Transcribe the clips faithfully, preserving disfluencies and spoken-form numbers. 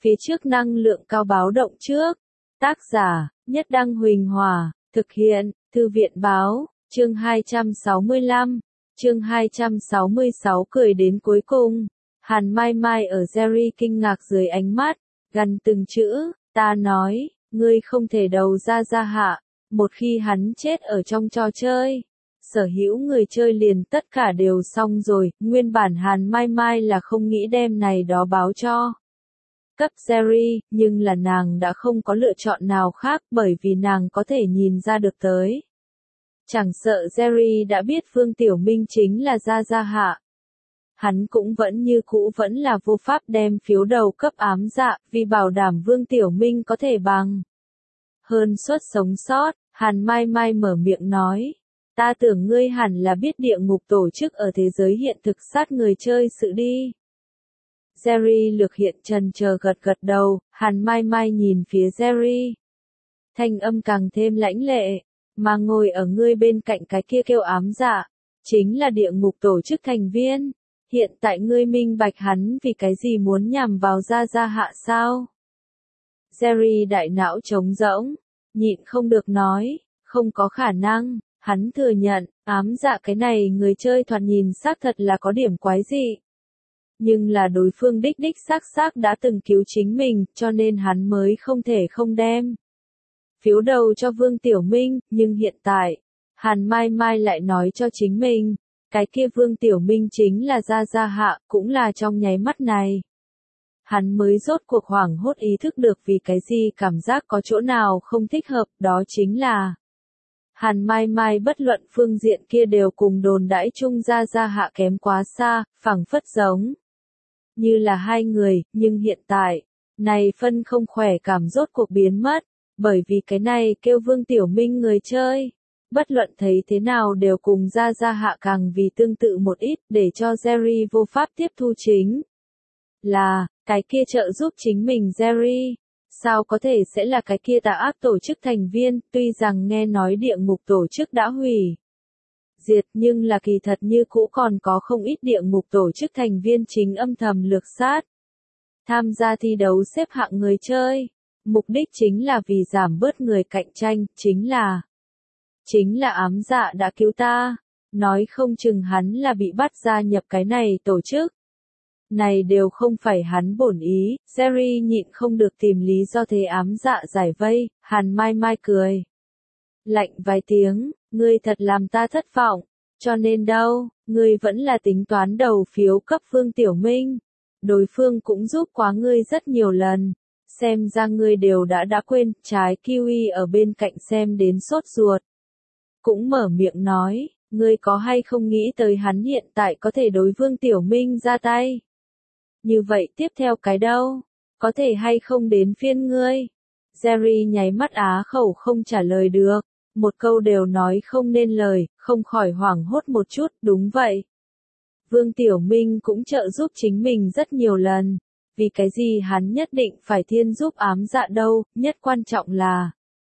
Phía trước năng lượng cao báo động trước. Tác giả, Nhất Đăng Huỳnh Hòa, thực hiện, Thư viện Báo, chương hai trăm sáu mươi lăm, chương hai trăm sáu mươi sáu cười đến cuối cùng. Hàn Mai Mai ở Jerry kinh ngạc dưới ánh mắt, gằn từng chữ, ta nói, ngươi không thể đầu ra ra hạ, một khi hắn chết ở trong trò chơi. Sở hữu người chơi liền tất cả đều xong rồi, nguyên bản Hàn Mai Mai là không nghĩ đem này đó báo cho cấp Jerry, nhưng là nàng đã không có lựa chọn nào khác bởi vì nàng có thể nhìn ra được tới. Chẳng sợ Jerry đã biết Vương Tiểu Minh chính là Gia Gia Hạ. Hắn cũng vẫn như cũ vẫn là vô pháp đem phiếu đầu cấp ám dạ, vì bảo đảm Vương Tiểu Minh có thể bằng hơn suất sống sót, Hàn Mai Mai mở miệng nói. Ta tưởng ngươi hẳn là biết địa ngục tổ chức ở thế giới hiện thực sát người chơi sự đi. Jerry lược hiện trần chờ gật gật đầu, Hàn Mai Mai nhìn phía Jerry. Thanh âm càng thêm lãnh lệ, mà ngồi ở ngươi bên cạnh cái kia kêu ám dạ, chính là địa ngục tổ chức thành viên. Hiện tại ngươi minh bạch hắn vì cái gì muốn nhằm vào Gia Gia Hạ sao? Jerry đại não trống rỗng, nhịn không được nói, không có khả năng, hắn thừa nhận, ám dạ cái này người chơi thoạt nhìn xác thật là có điểm quái dị. Nhưng là đối phương đích đích xác xác đã từng cứu chính mình, cho nên hắn mới không thể không đem phiếu đầu cho Vương Tiểu Minh, nhưng hiện tại, Hàn Mai Mai lại nói cho chính mình, cái kia Vương Tiểu Minh chính là Gia Gia Hạ, cũng là trong nháy mắt này. Hắn mới rốt cuộc hoảng hốt ý thức được vì cái gì cảm giác có chỗ nào không thích hợp, đó chính là Hàn Mai Mai bất luận phương diện kia đều cùng đồn đãi chung Gia Gia Hạ kém quá xa, phảng phất giống như là hai người, nhưng hiện tại, này phân không khỏe cảm rốt cuộc biến mất, bởi vì cái này kêu Vương Tiểu Minh người chơi. Bất luận thấy thế nào đều cùng Gia Gia Hạ càng vì tương tự một ít để cho Jerry vô pháp tiếp thu chính. Là, cái kia trợ giúp chính mình Jerry. Sao có thể sẽ là cái kia tà ác tổ chức thành viên, tuy rằng nghe nói địa ngục tổ chức đã hủy diệt nhưng là kỳ thật như cũ còn có không ít địa ngục tổ chức thành viên chính âm thầm lược sát. Tham gia thi đấu xếp hạng người chơi. Mục đích chính là vì giảm bớt người cạnh tranh, chính là Chính là ám dạ đã cứu ta, nói không chừng hắn là bị bắt gia nhập cái này tổ chức. Này đều không phải hắn bổn ý, Jerry nhịn không được tìm lý do thế ám dạ giải vây, Hàn Mai Mai cười. Lạnh vài tiếng, ngươi thật làm ta thất vọng, cho nên đâu, ngươi vẫn là tính toán đầu phiếu cấp Vương Tiểu Minh. Đối phương cũng giúp quá ngươi rất nhiều lần. Xem ra ngươi đều đã đã quên, trái kiwi ở bên cạnh xem đến sốt ruột. Cũng mở miệng nói, ngươi có hay không nghĩ tới hắn hiện tại có thể đối Vương Tiểu Minh ra tay. Như vậy tiếp theo cái đâu, có thể hay không đến phiên ngươi. Jerry nháy mắt á khẩu không trả lời được, một câu đều nói không nên lời, không khỏi hoảng hốt một chút, đúng vậy. Vương Tiểu Minh cũng trợ giúp chính mình rất nhiều lần. Vì cái gì hắn nhất định phải thiên giúp ám dạ đâu, nhất quan trọng là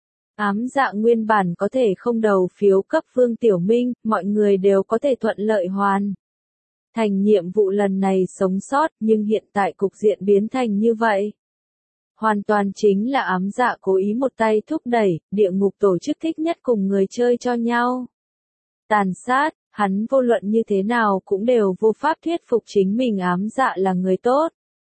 ám dạ nguyên bản có thể không đầu phiếu cấp Vương Tiểu Minh, mọi người đều có thể thuận lợi hoàn thành nhiệm vụ lần này sống sót, nhưng hiện tại cục diện biến thành như vậy. Hoàn toàn chính là ám dạ cố ý một tay thúc đẩy, địa ngục tổ chức thích nhất cùng người chơi cho nhau tàn sát, hắn vô luận như thế nào cũng đều vô pháp thuyết phục chính mình ám dạ là người tốt.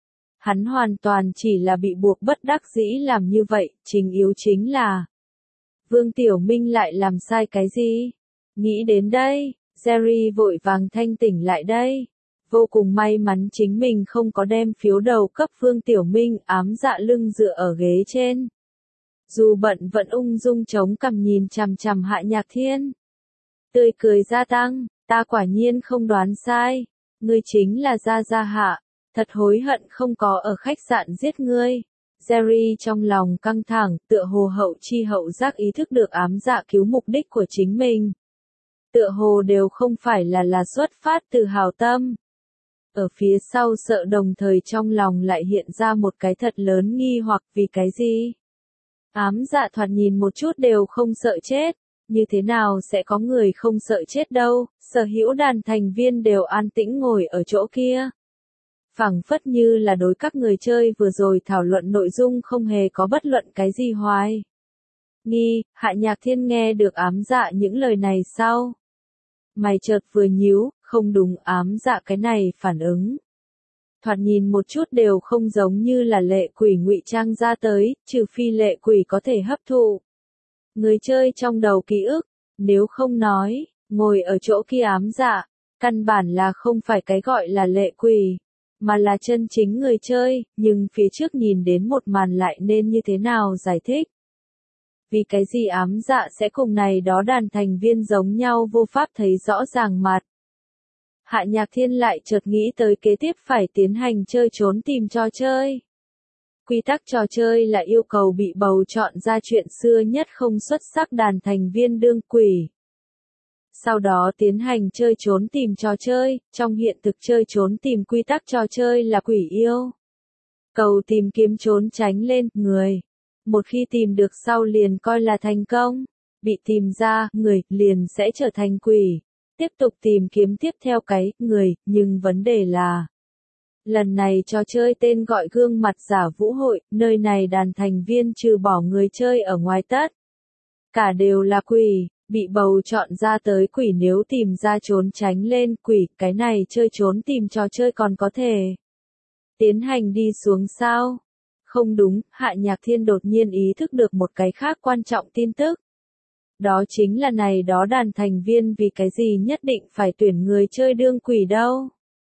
Hắn hoàn toàn chỉ là bị buộc bất đắc dĩ làm như vậy, chính yếu chính là Vương Tiểu Minh lại làm sai cái gì? Nghĩ đến đây, Jerry vội vàng thanh tỉnh lại đây. Vô cùng may mắn chính mình không có đem phiếu đầu cấp Vương Tiểu Minh, ám dạ lưng dựa ở ghế trên. Dù bận vẫn ung dung chống cằm nhìn chằm chằm Hạ Nhạc Thiên. Tươi cười gia tăng, ta quả nhiên không đoán sai. Ngươi chính là Gia Gia Hạ. Thật hối hận không có ở khách sạn giết ngươi. Jerry trong lòng căng thẳng, tựa hồ hậu chi hậu giác ý thức được ám dạ cứu mục đích của chính mình. Tựa hồ đều không phải là là xuất phát từ hào tâm. Ở phía sau sợ đồng thời trong lòng lại hiện ra một cái thật lớn nghi hoặc vì cái gì. Ám dạ thoạt nhìn một chút đều không sợ chết, như thế nào sẽ có người không sợ chết đâu, sở hữu đàn thành viên đều an tĩnh ngồi ở chỗ kia. phảng phất như là đối các người chơi vừa rồi thảo luận nội dung không hề có bất luận cái gì hoài nghi. Hạ Nhạc Thiên nghe được Ám Dạ những lời này sau, mày chợt vừa nhíu, không đúng, Ám Dạ cái này phản ứng thoạt nhìn một chút đều không giống như là lệ quỷ ngụy trang ra tới, trừ phi lệ quỷ có thể hấp thụ người chơi trong đầu ký ức, nếu không nói, ngồi ở chỗ kia Ám Dạ, căn bản là không phải cái gọi là lệ quỷ, mà là chân chính người chơi, nhưng phía trước nhìn đến một màn lại nên như thế nào giải thích? Vì cái gì Ám Dạ sẽ cùng này đó đàn thành viên giống nhau vô pháp thấy rõ ràng mặt? Hạ Nhạc Thiên lại chợt nghĩ tới kế tiếp phải tiến hành chơi trốn tìm trò chơi. Quy tắc trò chơi là yêu cầu bị bầu chọn ra chuyện xưa nhất không xuất sắc đàn thành viên đương quỷ. Sau đó tiến hành chơi trốn tìm trò chơi, trong hiện thực chơi trốn tìm quy tắc trò chơi là quỷ yêu. Cầu tìm kiếm trốn tránh lên, người. Một khi tìm được sau liền coi là thành công. Bị tìm ra, người, liền sẽ trở thành quỷ. Tiếp tục tìm kiếm tiếp theo cái, người, nhưng vấn đề là lần này trò chơi tên gọi gương mặt giả vũ hội, nơi này đàn thành viên trừ bỏ người chơi ở ngoài tất. Cả đều là quỷ, bị bầu chọn ra tới quỷ nếu tìm ra trốn tránh lên quỷ, cái này chơi trốn tìm trò chơi còn có thể tiến hành đi xuống sao? Không đúng, Hạ Nhạc Thiên đột nhiên ý thức được một cái khác quan trọng tin tức. Đó chính là này đó đàn thành viên vì cái gì nhất định phải tuyển người chơi đương quỷ đâu.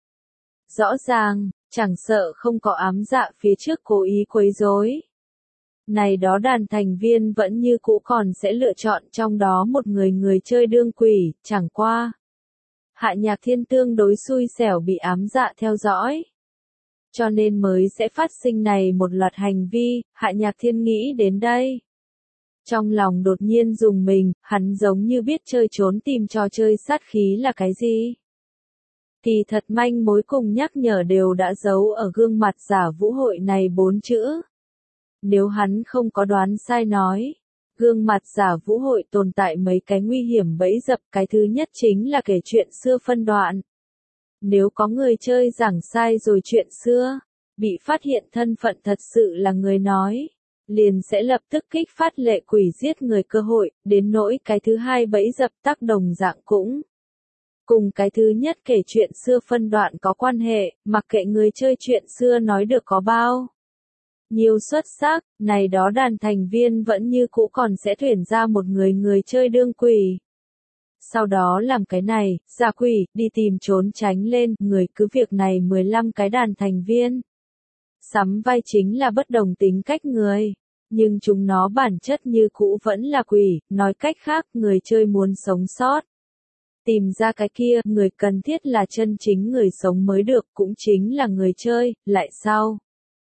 Rõ ràng, chẳng sợ không có Ám Dạ phía trước cố ý quấy rối. Này đó đàn thành viên vẫn như cũ còn sẽ lựa chọn trong đó một người người chơi đương quỷ, chẳng qua. Hạ Nhạc Thiên tương đối xui xẻo bị Ám Dạ theo dõi. Cho nên mới sẽ phát sinh này một loạt hành vi, Hạ Nhạc Thiên nghĩ đến đây. Trong lòng đột nhiên dùng mình, hắn giống như biết chơi trốn tìm trò chơi sát khí là cái gì. Thì thật manh mối cùng nhắc nhở đều đã giấu ở gương mặt giả vũ hội này bốn chữ. Nếu hắn không có đoán sai nói, gương mặt giả vũ hội tồn tại mấy cái nguy hiểm bẫy dập, cái thứ nhất chính là kể chuyện xưa phân đoạn. Nếu có người chơi giảng sai rồi chuyện xưa, bị phát hiện thân phận thật sự là người nói, liền sẽ lập tức kích phát lệ quỷ giết người cơ hội, đến nỗi cái thứ hai bẫy dập tác đồng dạng cũng. Cùng cái thứ nhất kể chuyện xưa phân đoạn có quan hệ, mặc kệ người chơi chuyện xưa nói được có bao nhiều xuất sắc, này đó đàn thành viên vẫn như cũ còn sẽ tuyển ra một người người chơi đương quỷ. Sau đó làm cái này, giả quỷ, đi tìm trốn tránh lên, người cứ việc này mười lăm cái đàn thành viên. Sắm vai chính là bất đồng tính cách người, nhưng chúng nó bản chất như cũ vẫn là quỷ, nói cách khác, người chơi muốn sống sót. Tìm ra cái kia, người cần thiết là chân chính người sống mới được, cũng chính là người chơi, lại sau.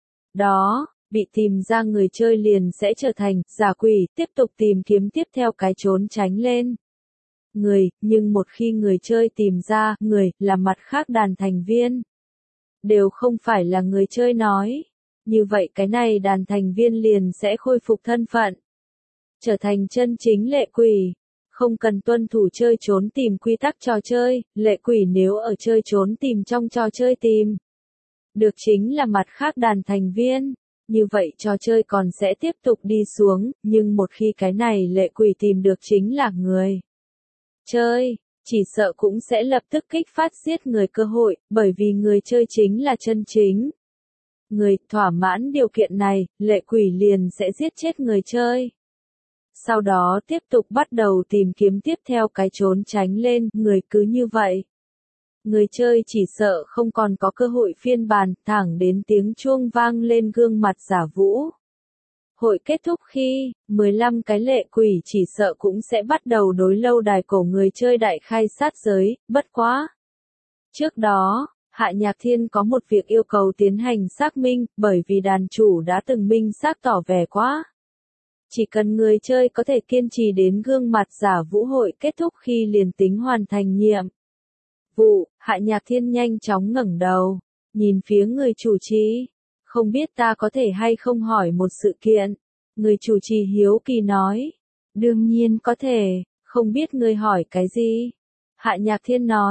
Đó, bị tìm ra người chơi liền sẽ trở thành giả quỷ, tiếp tục tìm kiếm tiếp theo cái trốn tránh lên. Người, nhưng một khi người chơi tìm ra, người, là mặt khác đàn thành viên. Đều không phải là người chơi nói. Như vậy cái này đàn thành viên liền sẽ khôi phục thân phận. Trở thành chân chính lệ quỷ. Không cần tuân thủ chơi trốn tìm quy tắc trò chơi, lệ quỷ nếu ở chơi trốn tìm trong trò chơi tìm. Được chính là mặt khác đàn thành viên. Như vậy trò chơi còn sẽ tiếp tục đi xuống, nhưng một khi cái này lệ quỷ tìm được chính là người chơi, chỉ sợ cũng sẽ lập tức kích phát giết người cơ hội, bởi vì người chơi chính là chân chính. Người thỏa mãn điều kiện này, lệ quỷ liền sẽ giết chết người chơi. Sau đó tiếp tục bắt đầu tìm kiếm tiếp theo cái trốn tránh lên, người cứ như vậy. Người chơi chỉ sợ không còn có cơ hội phiên bản, thẳng đến tiếng chuông vang lên gương mặt giả vũ. Hội kết thúc khi, mười lăm cái lệ quỷ chỉ sợ cũng sẽ bắt đầu đối lâu đài cổ người chơi đại khai sát giới, bất quá. Trước đó, Hạ Nhạc Thiên có một việc yêu cầu tiến hành xác minh, bởi vì đàn chủ đã từng minh xác tỏ vẻ quá. Chỉ cần người chơi có thể kiên trì đến gương mặt giả vũ hội kết thúc khi liền tính hoàn thành nhiệm vụ, Hạ Nhạc Thiên nhanh chóng ngẩng đầu, nhìn phía người chủ trì. Không biết ta có thể hay không hỏi một sự kiện. Người chủ trì hiếu kỳ nói. Đương nhiên có thể, không biết người hỏi cái gì. Hạ Nhạc Thiên nói,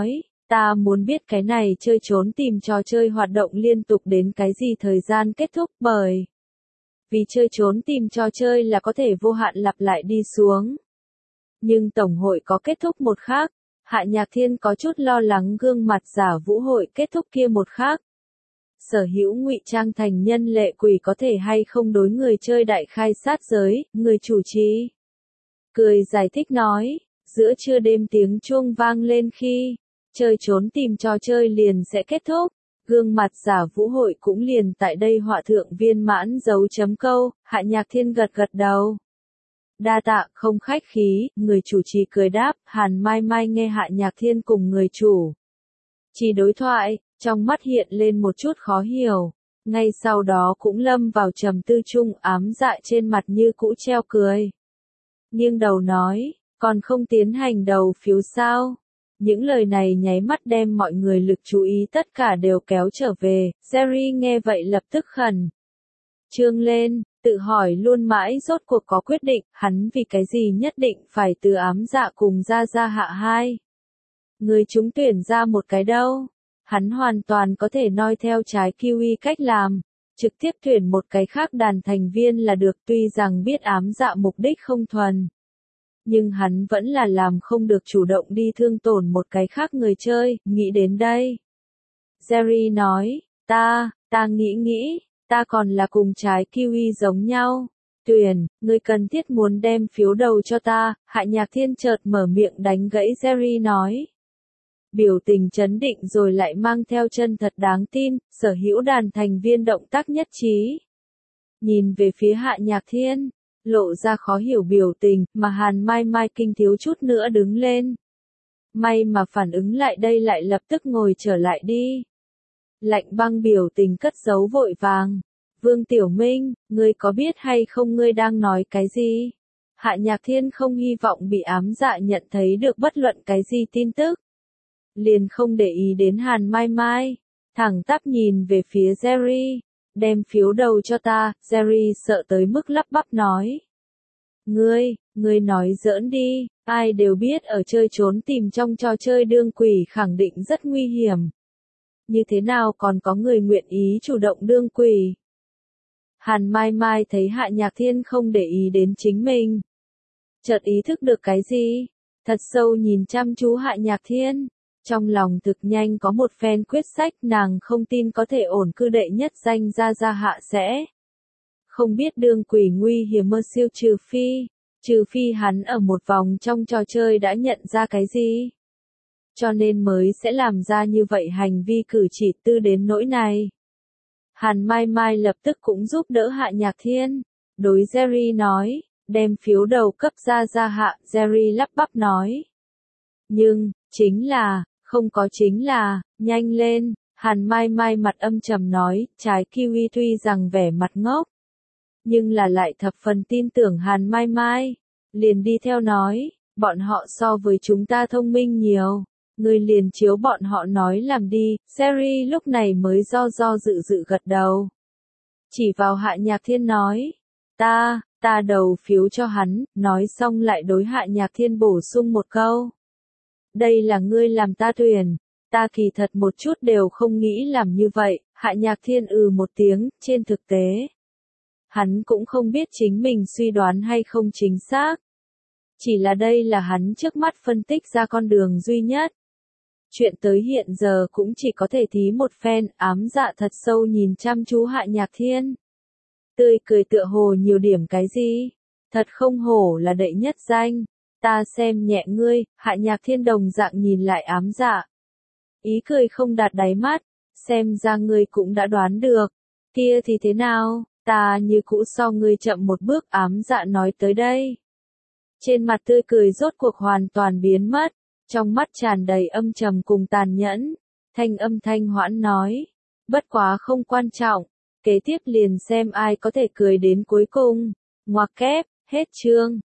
Ta muốn biết cái này chơi trốn tìm trò chơi hoạt động liên tục đến cái gì thời gian kết thúc, bởi vì chơi trốn tìm trò chơi là có thể vô hạn lặp lại đi xuống. Nhưng tổng hội có kết thúc một khác. Hạ Nhạc Thiên có chút lo lắng gương mặt giả vũ hội kết thúc kia một khác. Sở hữu ngụy trang thành nhân lệ quỷ có thể hay không đối người chơi đại khai sát giới, người chủ trì cười giải thích nói, giữa trưa đêm tiếng chuông vang lên khi chơi trốn tìm trò chơi liền sẽ kết thúc. Gương mặt giả vũ hội cũng liền tại đây họa thượng viên mãn dấu chấm câu. Hạ Nhạc Thiên gật gật đầu. Đa tạ, không khách khí, người chủ trì cười đáp. Hàn Mai Mai nghe Hạ Nhạc Thiên cùng người chủ trì đối thoại, trong mắt hiện lên một chút khó hiểu. Ngay sau đó cũng lâm vào trầm tư chung, ám dạ trên mặt như cũ treo cười. Nghiêng đầu nói, còn không tiến hành đầu phiếu sao? Những lời này nháy mắt đem mọi người lực chú ý tất cả đều kéo trở về. Jerry nghe vậy lập tức khẩn trương lên, tự hỏi luôn mãi rốt cuộc có quyết định, hắn vì cái gì nhất định phải từ ám dạ cùng ra ra hạ hai. Người chúng tuyển ra một cái đâu. Hắn hoàn toàn có thể noi theo trái kiwi cách làm, trực tiếp tuyển một cái khác đàn thành viên là được, tuy rằng biết ám dạ mục đích không thuần. Nhưng hắn vẫn là làm không được chủ động đi thương tổn một cái khác người chơi, nghĩ đến đây. Jerry nói, ta, ta nghĩ nghĩ, ta còn là cùng trái kiwi giống nhau. Tuyển, ngươi cần thiết muốn đem phiếu đầu cho ta. Hạ Nhạc Thiên chợt mở miệng đánh gãy Jerry nói. Biểu tình chấn định rồi lại mang theo chân thật đáng tin, sở hữu đàn thành viên động tác nhất trí. Nhìn về phía Hạ Nhạc Thiên, lộ ra khó hiểu biểu tình, mà Hàn Mai Mai kinh thiếu chút nữa đứng lên. May mà phản ứng lại đây lại lập tức ngồi trở lại đi. Lạnh băng biểu tình cất giấu vội vàng. Vương Tiểu Minh, ngươi có biết hay không ngươi đang nói cái gì? Hạ Nhạc Thiên không hy vọng bị ám dạ nhận thấy được bất luận cái gì tin tức. Liền không để ý đến Hàn Mai Mai, thẳng tắp nhìn về phía Jerry, đem phiếu đầu cho ta. Jerry sợ tới mức lắp bắp nói. Ngươi, ngươi nói giỡn đi, ai đều biết ở chơi trốn tìm trong trò chơi đương quỷ khẳng định rất nguy hiểm. Như thế nào còn có người nguyện ý chủ động đương quỷ? Hàn Mai Mai thấy Hạ Nhạc Thiên không để ý đến chính mình. Chợt ý thức được cái gì? Thật sâu nhìn chăm chú Hạ Nhạc Thiên. Trong lòng thực nhanh có một phen quyết sách, nàng không tin có thể ổn cư đệ nhất danh ra ra hạ sẽ. Không biết đương quỷ nguy hiểm mơ siêu trừ phi. Trừ phi hắn ở một vòng trong trò chơi đã nhận ra cái gì. Cho nên mới sẽ làm ra như vậy hành vi cử chỉ tư đến nỗi này. Hàn Mai Mai lập tức cũng giúp đỡ Hạ Nhạc Thiên. Đối Jerry nói, đem phiếu đầu cấp ra ra hạ. Jerry lắp bắp nói. Nhưng, chính là, không có chính là, nhanh lên. Hàn Mai Mai mặt âm trầm nói, trái kiwi tuy rằng vẻ mặt ngốc. Nhưng là lại thập phần tin tưởng Hàn Mai Mai. Liền đi theo nói, bọn họ so với chúng ta thông minh nhiều. Người liền chiếu bọn họ nói làm đi. Jerry lúc này mới do do dự dự gật đầu. Chỉ vào Hạ Nhạc Thiên nói, ta, ta đầu phiếu cho hắn, nói xong lại đối Hạ Nhạc Thiên bổ sung một câu. Đây là ngươi làm ta tuyển, ta kỳ thật một chút đều không nghĩ làm như vậy. Hạ Nhạc Thiên ừ một tiếng, trên thực tế. Hắn cũng không biết chính mình suy đoán hay không chính xác. Chỉ là đây là hắn trước mắt phân tích ra con đường duy nhất. Chuyện tới hiện giờ cũng chỉ có thể thí một phen. Ám dạ thật sâu nhìn chăm chú Hạ Nhạc Thiên. Tươi cười tựa hồ nhiều điểm cái gì? Thật không hổ là đệ nhất danh. Ta xem nhẹ ngươi. Hạ Nhạc Thiên đồng dạng nhìn lại ám dạ. Ý cười không đạt đáy mắt. Xem ra ngươi cũng đã đoán được. Kia thì thế nào? Ta như cũ so ngươi chậm một bước. Ám dạ nói tới đây. Trên mặt tươi cười rốt cuộc hoàn toàn biến mất. Trong mắt tràn đầy âm trầm cùng tàn nhẫn. Thanh âm thanh hoãn nói. Bất quá không quan trọng. Kế tiếp liền xem ai có thể cười đến cuối cùng. Ngoặc kép, hết chương.